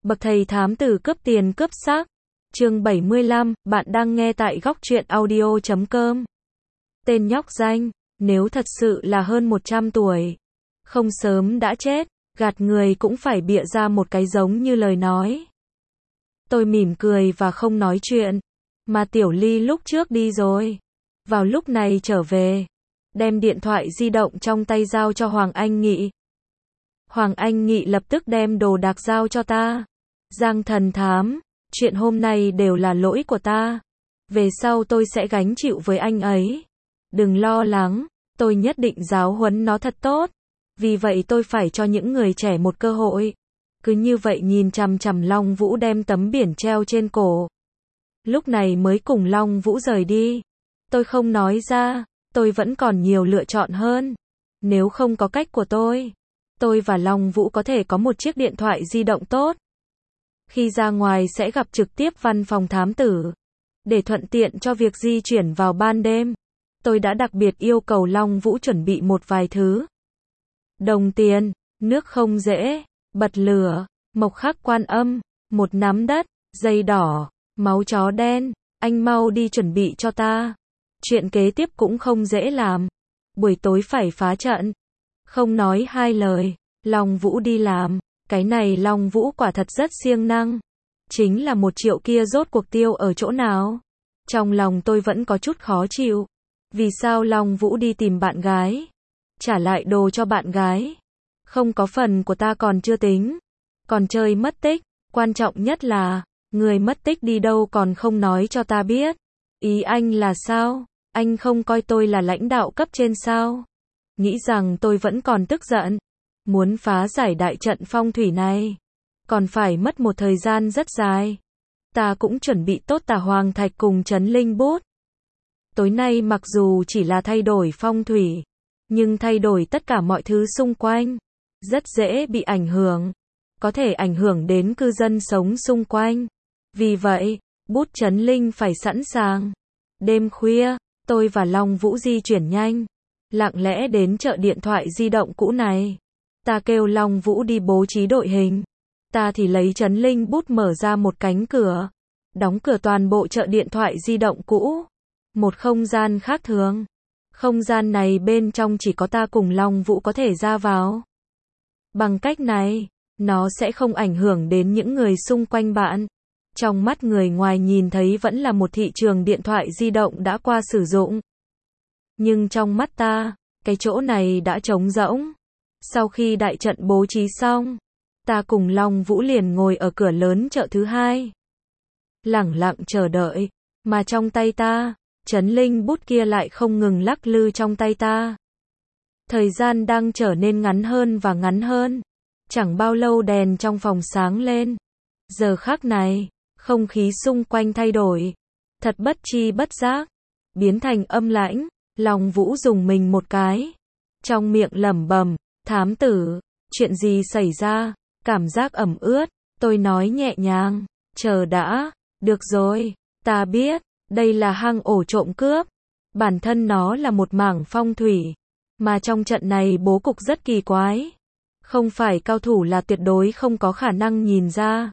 Bậc thầy thám tử cướp tiền cướp xác. Chương 75, bạn đang nghe tại góc truyện audio.com. Tên nhóc danh, nếu thật sự là hơn 100 tuổi, không sớm đã chết, gạt người cũng phải bịa ra một cái giống như lời nói. Tôi mỉm cười và không nói chuyện, mà Tiểu Ly lúc trước đi rồi. Vào lúc này trở về, đem điện thoại di động trong tay giao cho Hoàng Anh Nghị. Hoàng Anh Nghị lập tức đem đồ đạc giao cho ta. Giang thần thám, chuyện hôm nay đều là lỗi của ta. Về sau tôi sẽ gánh chịu với anh ấy. Đừng lo lắng, tôi nhất định giáo huấn nó thật tốt. Vì vậy tôi phải cho những người trẻ một cơ hội. Cứ như vậy nhìn chằm chằm Long Vũ đem tấm biển treo trên cổ. Lúc này mới cùng Long Vũ rời đi. Tôi không nói ra, tôi vẫn còn nhiều lựa chọn hơn. Nếu không có cách của tôi và Long Vũ có thể có một chiếc điện thoại di động tốt. Khi ra ngoài sẽ gặp trực tiếp văn phòng thám tử. Để thuận tiện cho việc di chuyển vào ban đêm, tôi đã đặc biệt yêu cầu Long Vũ chuẩn bị một vài thứ. Đồng tiền, nước không dễ, bật lửa, mộc khắc quan âm, một nắm đất, dây đỏ, máu chó đen, anh mau đi chuẩn bị cho ta. Chuyện kế tiếp cũng không dễ làm. Buổi tối phải phá trận. Không nói hai lời, Long Vũ đi làm. Cái này Long Vũ quả thật rất siêng năng. Chính là 1 triệu kia rốt cuộc tiêu ở chỗ nào? Trong lòng tôi vẫn có chút khó chịu. Vì sao Long Vũ đi tìm bạn gái? Trả lại đồ cho bạn gái. Không có phần của ta còn chưa tính. Còn chơi mất tích. Quan trọng nhất là, người mất tích đi đâu còn không nói cho ta biết. Ý anh là sao? Anh không coi tôi là lãnh đạo cấp trên sao? Nghĩ rằng tôi vẫn còn tức giận. Muốn phá giải đại trận phong thủy này, còn phải mất một thời gian rất dài. Ta cũng chuẩn bị tốt tà hoàng thạch cùng trấn linh bút. Tối nay mặc dù chỉ là thay đổi phong thủy, nhưng thay đổi tất cả mọi thứ xung quanh, rất dễ bị ảnh hưởng. Có thể ảnh hưởng đến cư dân sống xung quanh. Vì vậy, bút trấn linh phải sẵn sàng. Đêm khuya, tôi và Long Vũ di chuyển nhanh, lặng lẽ đến chợ điện thoại di động cũ này. Ta kêu Long Vũ đi bố trí đội hình. Ta thì lấy trấn linh bút mở ra một cánh cửa. Đóng cửa toàn bộ chợ điện thoại di động cũ. Một không gian khác thường. Không gian này bên trong chỉ có ta cùng Long Vũ có thể ra vào. Bằng cách này, nó sẽ không ảnh hưởng đến những người xung quanh bạn. Trong mắt người ngoài nhìn thấy vẫn là một thị trường điện thoại di động đã qua sử dụng. Nhưng trong mắt ta, cái chỗ này đã trống rỗng. Sau khi đại trận bố trí xong, ta cùng Long Vũ liền ngồi ở cửa lớn chợ thứ hai. Lẳng lặng chờ đợi, mà trong tay ta, trấn linh bút kia lại không ngừng lắc lư trong tay ta. Thời gian đang trở nên ngắn hơn và ngắn hơn. Chẳng bao lâu đèn trong phòng sáng lên. Giờ khắc này, không khí xung quanh thay đổi. Thật bất chi bất giác, biến thành âm lãnh. Long Vũ dùng mình một cái. Trong miệng lẩm bẩm, thám tử, chuyện gì xảy ra? Cảm giác ẩm ướt. Tôi nói nhẹ nhàng, chờ đã, được rồi, ta biết, đây là hang ổ trộm cướp. Bản thân nó là một mảng phong thủy, mà trong trận này bố cục rất kỳ quái. Không phải cao thủ là tuyệt đối không có khả năng nhìn ra.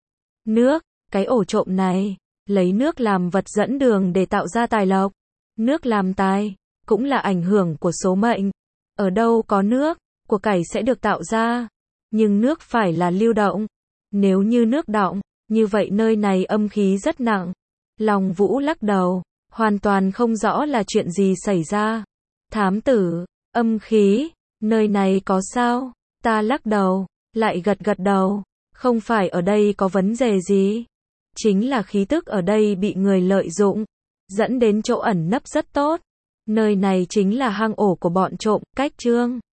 Nước, cái ổ trộm này, lấy nước làm vật dẫn đường để tạo ra tài lộc. Nước làm tài, cũng là ảnh hưởng của số mệnh. Ở đâu có nước, của cải sẽ được tạo ra. Nhưng nước phải là lưu động. Nếu như nước đọng, như vậy nơi này âm khí rất nặng. Long Vũ lắc đầu, hoàn toàn không rõ là chuyện gì xảy ra. Thám tử, âm khí, nơi này có sao? Ta lắc đầu, lại gật đầu. Không phải ở đây có vấn đề gì. Chính là khí tức ở đây bị người lợi dụng, dẫn đến chỗ ẩn nấp rất tốt. Nơi này chính là hang ổ của bọn trộm, cách chương.